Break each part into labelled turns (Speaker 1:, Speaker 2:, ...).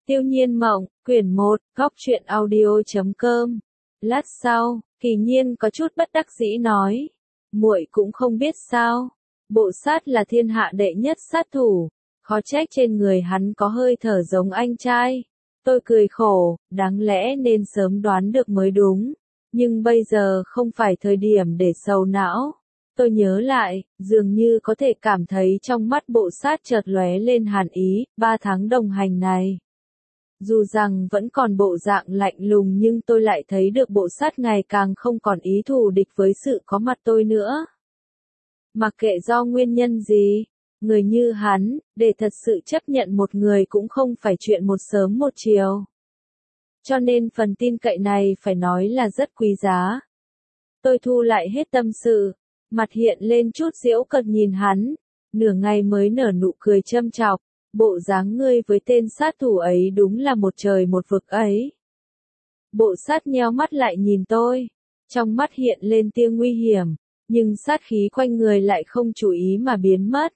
Speaker 1: Tiêu Nhiên Mộng, quyển 1, góc truyện audio.com. Lát sau, Kỳ Nhiên có chút bất đắc dĩ nói, muội cũng không biết sao, Bộ Sát là thiên hạ đệ nhất sát thủ, khó trách trên người hắn có hơi thở giống anh trai. Tôi cười khổ, đáng lẽ nên sớm đoán được mới đúng, nhưng bây giờ không phải thời điểm để sầu não. Tôi nhớ lại, dường như có thể cảm thấy trong mắt Bộ Sát chợt lóe lên hàn ý, 3 tháng đồng hành này. Dù rằng vẫn còn bộ dạng lạnh lùng nhưng tôi lại thấy được Bộ Sát ngày càng không còn ý thù địch với sự có mặt tôi nữa. Mặc kệ do nguyên nhân gì, người như hắn, để thật sự chấp nhận một người cũng không phải chuyện một sớm một chiều. Cho nên phần tin cậy này phải nói là rất quý giá. Tôi thu lại hết tâm sự, mặt hiện lên chút giễu cợt nhìn hắn, nửa ngày mới nở nụ cười châm chọc. Bộ dáng ngươi với tên sát thủ ấy đúng là một trời một vực ấy. Bộ Sát nheo mắt lại nhìn tôi, trong mắt hiện lên tia nguy hiểm, nhưng sát khí quanh người lại không chú ý mà biến mất.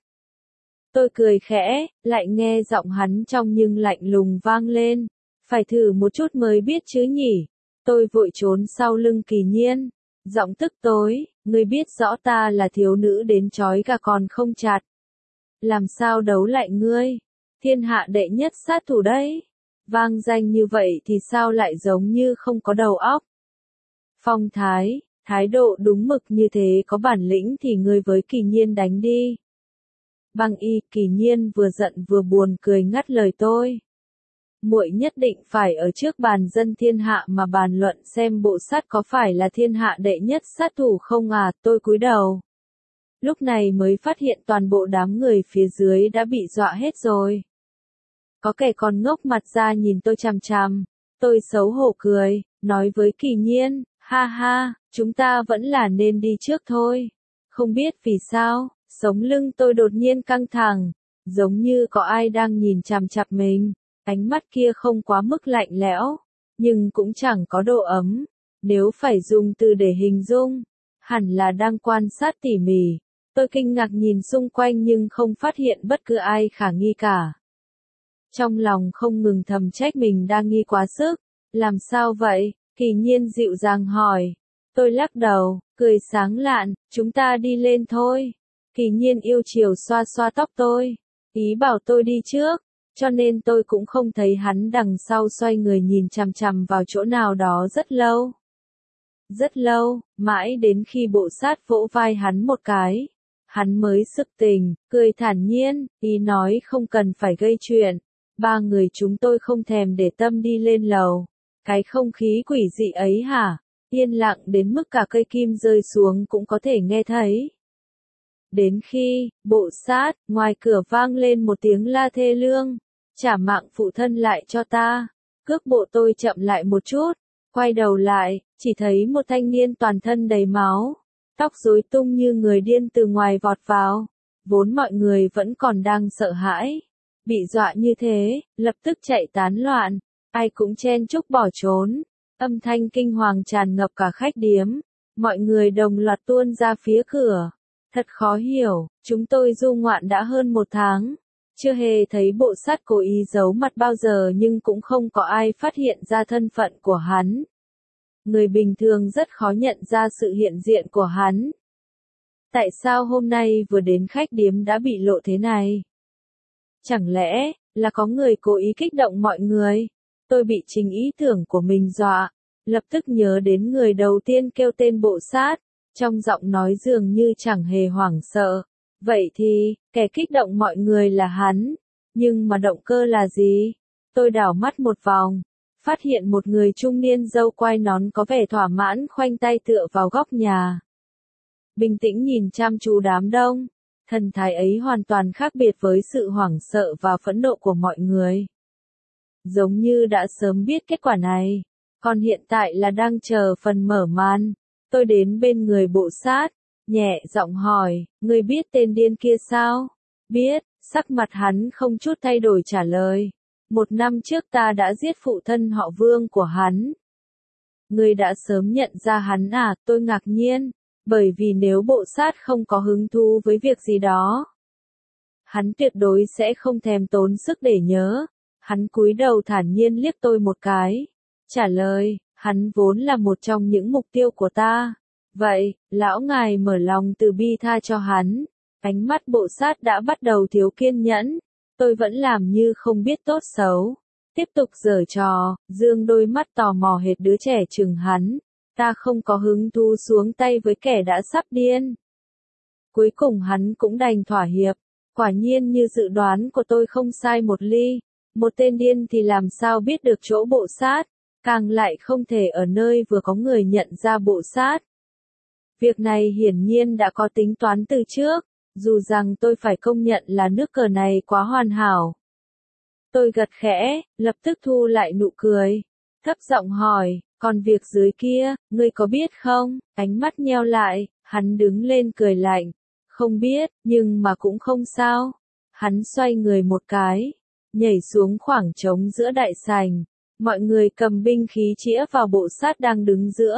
Speaker 1: Tôi cười khẽ, lại nghe giọng hắn trong nhưng lạnh lùng vang lên, phải thử một chút mới biết chứ nhỉ. Tôi vội trốn sau lưng Kỳ Nhiên, giọng tức tối, ngươi biết rõ ta là thiếu nữ đến chói cả còn không chặt. Làm sao đấu lại ngươi? Thiên hạ đệ nhất sát thủ đấy. Vang danh như vậy thì sao lại giống như không có đầu óc? Phong thái, thái độ đúng mực như thế có bản lĩnh thì ngươi với Kỳ Nhiên đánh đi. Băng Y, Kỳ Nhiên vừa giận vừa buồn cười ngắt lời tôi. Muội nhất định phải ở trước bàn dân thiên hạ mà bàn luận xem Bộ Sát có phải là thiên hạ đệ nhất sát thủ không à? Tôi cúi đầu. Lúc này mới phát hiện toàn bộ đám người phía dưới đã bị dọa hết rồi. Có kẻ còn ngốc mặt ra nhìn tôi chằm chằm. Tôi xấu hổ cười, nói với Kỳ Nhiên, ha ha, chúng ta vẫn là nên đi trước thôi. Không biết vì sao, sống lưng tôi đột nhiên căng thẳng, giống như có ai đang nhìn chằm chằm mình. Ánh mắt kia không quá mức lạnh lẽo, nhưng cũng chẳng có độ ấm. Nếu phải dùng từ để hình dung, hẳn là đang quan sát tỉ mỉ. Tôi kinh ngạc nhìn xung quanh nhưng không phát hiện bất cứ ai khả nghi cả. Trong lòng không ngừng thầm trách mình đang nghi quá sức. Làm sao vậy? Kỳ Nhiên dịu dàng hỏi. Tôi lắc đầu, cười sáng lạn, chúng ta đi lên thôi. Kỳ Nhiên yêu chiều xoa xoa tóc tôi, ý bảo tôi đi trước, cho nên tôi cũng không thấy hắn đằng sau xoay người nhìn chằm chằm vào chỗ nào đó rất lâu. Rất lâu, mãi đến khi Bộ Sát vỗ vai hắn một cái. Hắn mới sực tỉnh, cười thản nhiên, ý nói không cần phải gây chuyện. 3 người chúng tôi không thèm để tâm đi lên lầu. Cái không khí quỷ dị ấy hả? Yên lặng đến mức cả cây kim rơi xuống cũng có thể nghe thấy. Đến khi, Bộ Sát, ngoài cửa vang lên một tiếng la thê lương. Trả mạng phụ thân lại cho ta. Cước bộ tôi chậm lại một chút. Quay đầu lại, chỉ thấy một thanh niên toàn thân đầy máu. Tóc rối tung như người điên từ ngoài vọt vào. Vốn mọi người vẫn còn đang sợ hãi. Bị dọa như thế, lập tức chạy tán loạn. Ai cũng chen chúc bỏ trốn. Âm thanh kinh hoàng tràn ngập cả khách điếm. Mọi người đồng loạt tuôn ra phía cửa. Thật khó hiểu, chúng tôi du ngoạn đã hơn 1 tháng. Chưa hề thấy Bộ Sát cố ý giấu mặt bao giờ nhưng cũng không có ai phát hiện ra thân phận của hắn. Người bình thường rất khó nhận ra sự hiện diện của hắn. Tại sao hôm nay vừa đến khách điếm đã bị lộ thế này? Chẳng lẽ là có người cố ý kích động mọi người? Tôi bị chính ý tưởng của mình dọa, lập tức nhớ đến người đầu tiên kêu tên Bộ Sát, trong giọng nói dường như chẳng hề hoảng sợ. Vậy thì, kẻ kích động mọi người là hắn, nhưng mà động cơ là gì? Tôi đảo mắt một vòng, phát hiện một người trung niên râu quai nón có vẻ thỏa mãn khoanh tay tựa vào góc nhà. Bình tĩnh nhìn chăm chú đám đông, thần thái ấy hoàn toàn khác biệt với sự hoảng sợ và phẫn nộ của mọi người. Giống như đã sớm biết kết quả này, còn hiện tại là đang chờ phần mở màn. Tôi đến bên người Bộ Sát, nhẹ giọng hỏi, ngươi biết tên điên kia sao? Biết, sắc mặt hắn không chút thay đổi trả lời. 1 năm trước ta đã giết phụ thân họ Vương của hắn. Ngươi đã sớm nhận ra hắn à? Tôi ngạc nhiên, bởi vì nếu Bộ Sát không có hứng thú với việc gì đó, hắn tuyệt đối sẽ không thèm tốn sức để nhớ. Hắn cúi đầu thản nhiên liếc tôi một cái. Trả lời, hắn vốn là một trong những mục tiêu của ta. Vậy, lão ngài mở lòng từ bi tha cho hắn. Ánh mắt bộ sát đã bắt đầu thiếu kiên nhẫn. Tôi vẫn làm như không biết tốt xấu. Tiếp tục giở trò, dương đôi mắt tò mò hệt đứa trẻ chừng hắn. Ta không có hứng thú xuống tay với kẻ đã sắp điên. Cuối cùng hắn cũng đành thỏa hiệp. Quả nhiên như dự đoán của tôi không sai một ly. Một tên điên thì làm sao biết được chỗ bộ sát. Càng lại không thể ở nơi vừa có người nhận ra bộ sát. Việc này hiển nhiên đã có tính toán từ trước. Dù rằng tôi phải công nhận là nước cờ này quá hoàn hảo. Tôi gật khẽ, lập tức thu lại nụ cười. Thấp giọng hỏi, còn việc dưới kia, ngươi có biết không? Ánh mắt nheo lại, hắn đứng lên cười lạnh. Không biết, nhưng mà cũng không sao. Hắn xoay người một cái, nhảy xuống khoảng trống giữa đại sảnh. Mọi người cầm binh khí chĩa vào bộ sát đang đứng giữa.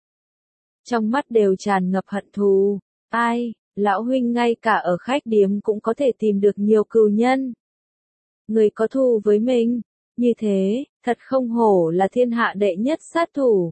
Speaker 1: Trong mắt đều tràn ngập hận thù. Ai, lão huynh ngay cả ở khách điếm cũng có thể tìm được nhiều cừu nhân. Người có thù với mình, như thế, thật không hổ là thiên hạ đệ nhất sát thủ.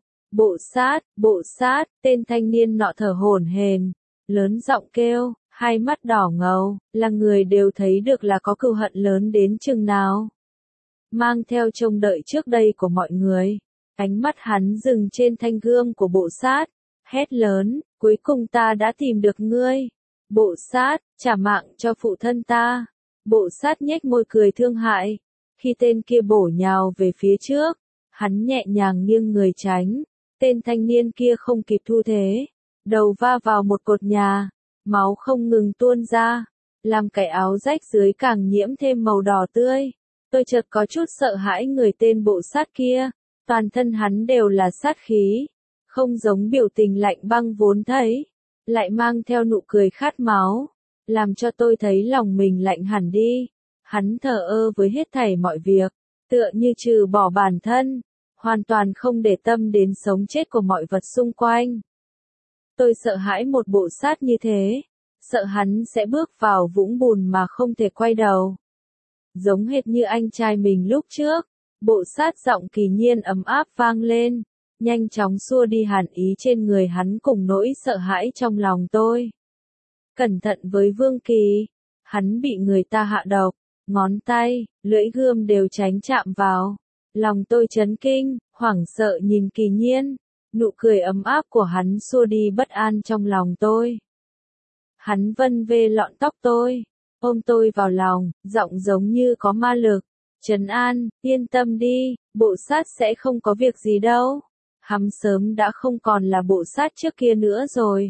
Speaker 1: Bộ sát, tên thanh niên nọ thở hổn hển, lớn giọng kêu, hai mắt đỏ ngầu, là người đều thấy được là có cừu hận lớn đến chừng nào. Mang theo trông đợi trước đây của mọi người, ánh mắt hắn dừng trên thanh gươm của bộ sát, hét lớn, cuối cùng ta đã tìm được ngươi. Bộ sát, trả mạng cho phụ thân ta. Bộ sát nhếch môi cười thương hại. Khi tên kia bổ nhào về phía trước, hắn nhẹ nhàng nghiêng người tránh. Tên thanh niên kia không kịp thu thế. Đầu va vào một cột nhà. Máu không ngừng tuôn ra. Làm cái áo rách dưới càng nhiễm thêm màu đỏ tươi. Tôi chợt có chút sợ hãi người tên bộ sát kia. Toàn thân hắn đều là sát khí. Không giống biểu tình lạnh băng vốn thấy. Lại mang theo nụ cười khát máu. Làm cho tôi thấy lòng mình lạnh hẳn đi. Hắn thờ ơ với hết thảy mọi việc, tựa như trừ bỏ bản thân, hoàn toàn không để tâm đến sống chết của mọi vật xung quanh. Tôi sợ hãi một bộ sát như thế, sợ hắn sẽ bước vào vũng bùn mà không thể quay đầu. Giống hệt như anh trai mình lúc trước, bộ sát giọng kỳ nhiên ấm áp vang lên, nhanh chóng xua đi hàn ý trên người hắn cùng nỗi sợ hãi trong lòng tôi. Cẩn thận với Vương Kỳ, hắn bị người ta hạ độc, ngón tay, lưỡi gươm đều tránh chạm vào. Lòng tôi chấn kinh, hoảng sợ nhìn kỳ nhiên, nụ cười ấm áp của hắn xua đi bất an trong lòng tôi. Hắn vân vê lọn tóc tôi, ôm tôi vào lòng, giọng giống như có ma lực. Trấn an, yên tâm đi, bộ sát sẽ không có việc gì đâu. Hắn sớm đã không còn là bộ sát trước kia nữa rồi.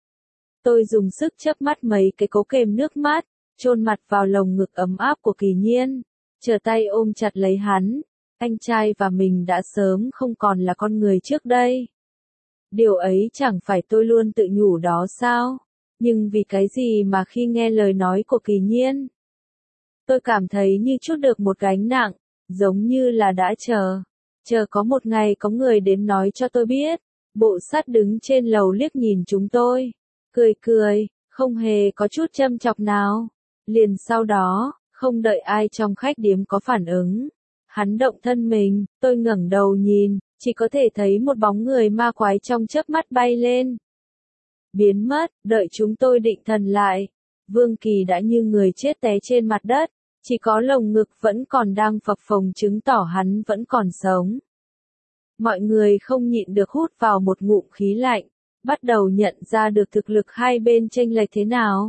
Speaker 1: Tôi dùng sức chớp mắt mấy cái cố kềm nước mắt, chôn mặt vào lồng ngực ấm áp của kỳ nhiên, trở tay ôm chặt lấy hắn. Anh trai và mình đã sớm không còn là con người trước đây. Điều ấy chẳng phải tôi luôn tự nhủ đó sao? Nhưng vì cái gì mà khi nghe lời nói của kỳ nhiên, tôi cảm thấy như trút được một gánh nặng, giống như là đã chờ có một ngày có người đến nói cho tôi biết. Bộ sát đứng trên lầu liếc nhìn chúng tôi, cười, không hề có chút châm chọc nào. Liền sau đó, không đợi ai trong khách điếm có phản ứng, hắn động thân mình, tôi ngẩng đầu nhìn, chỉ có thể thấy một bóng người ma quái trong chớp mắt bay lên. Biến mất, đợi chúng tôi định thần lại. Vương Kỳ đã như người chết té trên mặt đất, chỉ có lồng ngực vẫn còn đang phập phồng chứng tỏ hắn vẫn còn sống. Mọi người không nhịn được hút vào một ngụm khí lạnh, bắt đầu nhận ra được thực lực hai bên chênh lệch thế nào.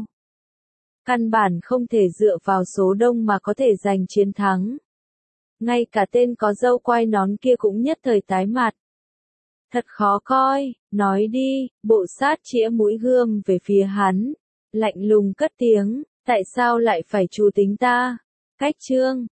Speaker 1: Căn bản không thể dựa vào số đông mà có thể giành chiến thắng. Ngay cả tên có râu quai nón kia cũng nhất thời tái mặt. Thật khó coi, nói đi, bộ sát chĩa mũi gươm về phía hắn, lạnh lùng cất tiếng, tại sao lại phải trù tính ta? Cách chương